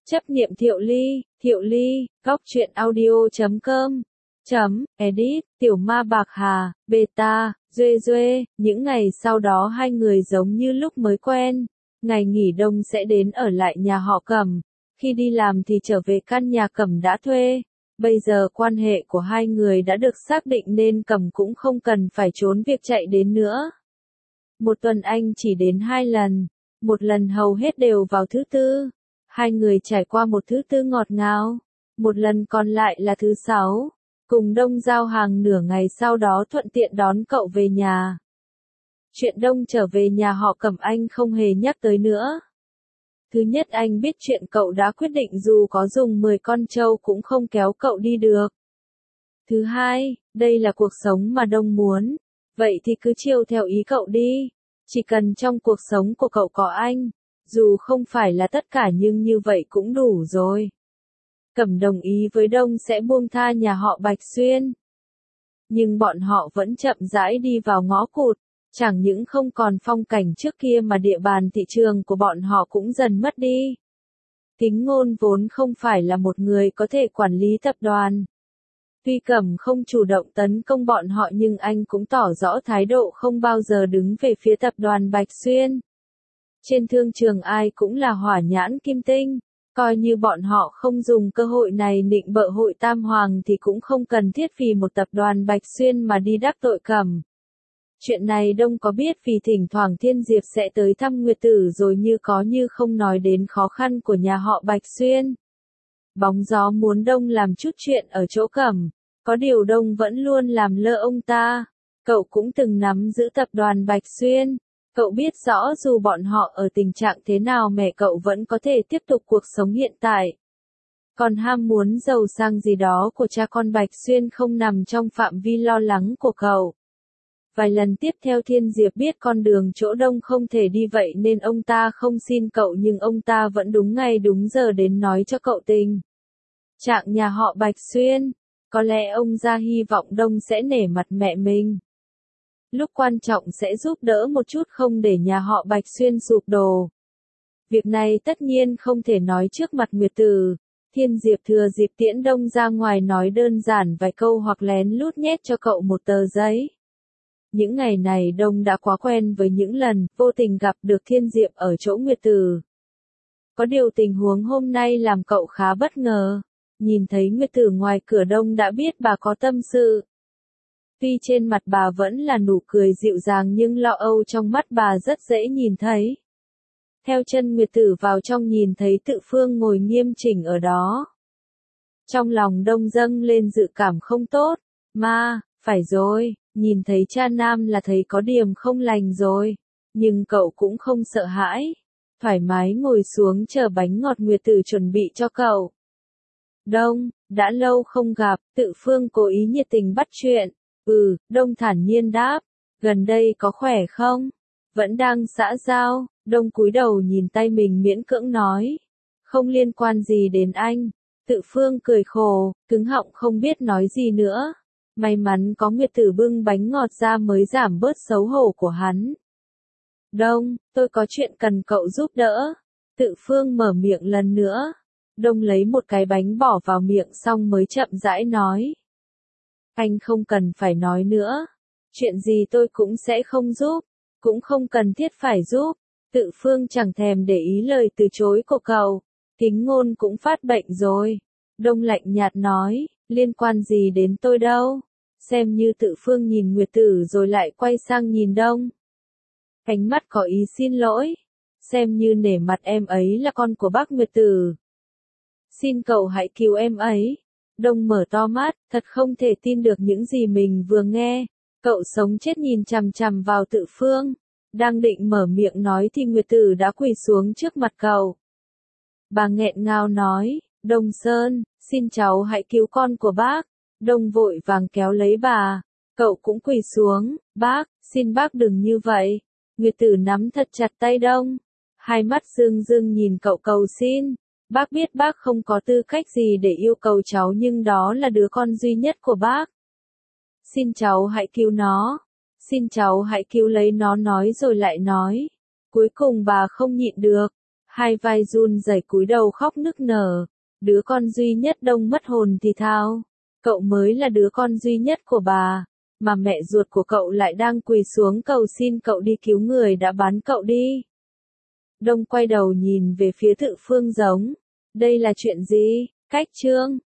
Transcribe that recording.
Chấp niệm Thiệu Ly, góc truyện audio.com. Edit, Tiểu Ma Bạc Hà, Beta, Duê, những ngày sau đó hai người giống như lúc mới quen. Ngày nghỉ đông sẽ đến ở lại nhà họ Cẩm, khi đi làm thì trở về căn nhà Cẩm đã thuê. Bây giờ quan hệ của hai người đã được xác định nên Cẩm cũng không cần phải trốn việc chạy đến nữa. Một tuần anh chỉ đến 2 lần, một lần hầu hết đều vào thứ tư. Hai người trải qua một thứ tư ngọt ngào, một lần còn lại là thứ sáu. Cùng Đông giao hàng nửa ngày sau đó thuận tiện đón cậu về nhà. Chuyện Đông trở về nhà họ Cẩm anh không hề nhắc tới nữa. Thứ nhất, anh biết chuyện cậu đã quyết định dù có dùng 10 con trâu cũng không kéo cậu đi được. Thứ hai, đây là cuộc sống mà Đông muốn. Vậy thì cứ chiều theo ý cậu đi. Chỉ cần trong cuộc sống của cậu có anh, dù không phải là tất cả nhưng như vậy cũng đủ rồi. Cẩm đồng ý với Đông sẽ buông tha nhà họ Bạch Xuyên. Nhưng bọn họ vẫn chậm rãi đi vào ngõ cụt, chẳng những không còn phong cảnh trước kia mà địa bàn thị trường của bọn họ cũng dần mất đi. Kính Ngôn vốn không phải là một người có thể quản lý tập đoàn. Tuy Cẩm không chủ động tấn công bọn họ nhưng anh cũng tỏ rõ thái độ không bao giờ đứng về phía tập đoàn Bạch Xuyên. Trên thương trường ai cũng là hỏa nhãn kim tinh, coi như bọn họ không dùng cơ hội này nịnh bợ Hội Tam Hoàng thì cũng không cần thiết vì một tập đoàn Bạch Xuyên mà đi đắc tội Cẩm. Chuyện này Đông có biết vì thỉnh thoảng Thiên Diệp sẽ tới thăm Nguyệt Tử rồi như có như không nói đến khó khăn của nhà họ Bạch Xuyên. Bóng gió muốn Đông làm chút chuyện ở chỗ Cẩm, có điều Đông vẫn luôn làm lơ ông ta. Cậu cũng từng nắm giữ tập đoàn Bạch Xuyên. Cậu biết rõ dù bọn họ ở tình trạng thế nào mẹ cậu vẫn có thể tiếp tục cuộc sống hiện tại. Còn ham muốn giàu sang gì đó của cha con Bạch Xuyên không nằm trong phạm vi lo lắng của cậu. Vài lần tiếp theo Thiên Diệp biết con đường chỗ Đông không thể đi vậy nên ông ta không xin cậu nhưng ông ta vẫn đúng ngày đúng giờ đến nói cho cậu tình trạng nhà họ Bạch Xuyên. Có lẽ ông ra hy vọng Đông sẽ nể mặt mẹ mình. Lúc quan trọng sẽ giúp đỡ một chút không để nhà họ Bạch Xuyên sụp đổ. Việc này tất nhiên không thể nói trước mặt Nguyệt Tử. Thiên Diệp thừa dịp tiễn Đông ra ngoài nói đơn giản vài câu hoặc lén lút nhét cho cậu một tờ giấy. Những ngày này Đông đã quá quen với những lần vô tình gặp được Thiên Diệp ở chỗ Nguyệt Tử. Có điều tình huống hôm nay làm cậu khá bất ngờ. Nhìn thấy Nguyệt Tử ngoài cửa Đông đã biết bà có tâm sự. Tuy trên mặt bà vẫn là nụ cười dịu dàng nhưng lo âu trong mắt bà rất dễ nhìn thấy. Theo chân Nguyệt Tử vào trong nhìn thấy Tự Phương ngồi nghiêm chỉnh ở đó. Trong lòng Đông dâng lên dự cảm không tốt. Phải rồi, nhìn thấy cha nam là thấy có điểm không lành rồi. Nhưng cậu cũng không sợ hãi. Thoải mái ngồi xuống chờ bánh ngọt Nguyệt Tử chuẩn bị cho cậu. Đông, đã lâu không gặp, Tự Phương cố ý nhiệt tình bắt chuyện. Đông thản nhiên đáp. Gần đây có khỏe không? Vẫn đang xã giao. Đông cúi đầu nhìn tay mình miễn cưỡng nói. Không liên quan gì đến anh. Tự Phương cười khổ, cứng họng không biết nói gì nữa. May mắn có Nguyệt Tử bưng bánh ngọt ra mới giảm bớt xấu hổ của hắn. Đông, tôi có chuyện cần cậu giúp đỡ. Tự Phương mở miệng lần nữa. Đông lấy một cái bánh bỏ vào miệng xong mới chậm rãi nói. Anh không cần phải nói nữa. Chuyện gì tôi cũng sẽ không giúp. Cũng không cần thiết phải giúp. Tự Phương chẳng thèm để ý lời từ chối của cậu. Kính Ngôn cũng phát bệnh rồi. Đông lạnh nhạt nói, liên quan gì đến tôi đâu. Xem như Tự Phương nhìn Nguyệt Tử rồi lại quay sang nhìn Đông. Ánh mắt có ý xin lỗi. Xem như nể mặt em ấy là con của bác Nguyệt Tử. Xin cậu hãy cứu em ấy. Đông mở to mắt, thật không thể tin được những gì mình vừa nghe. Cậu sống chết nhìn chằm chằm vào Tự Phương. Đang định mở miệng nói thì Nguyệt Tử đã quỳ xuống trước mặt cậu. Bà nghẹn ngào nói, Đông Sơn, xin cháu hãy cứu con của bác. Đông vội vàng kéo lấy bà. Cậu cũng quỳ xuống, bác, xin bác đừng như vậy. Nguyệt Tử nắm thật chặt tay Đông. Hai mắt rưng rưng nhìn cậu cầu xin. Bác biết bác không có tư cách gì để yêu cầu cháu nhưng đó là đứa con duy nhất của bác. Xin cháu hãy cứu nó. Xin cháu hãy cứu lấy nó nói rồi lại nói. Cuối cùng bà không nhịn được. hai vai run rẩy cúi đầu khóc nức nở. Đứa con duy nhất Đông mất hồn thì thao. Cậu mới là đứa con duy nhất của bà, mà mẹ ruột của cậu lại đang quỳ xuống cầu xin cậu đi cứu người đã bán cậu đi. Đông quay đầu nhìn về phía Thự Phương Giống. Đây là chuyện gì? Cách chương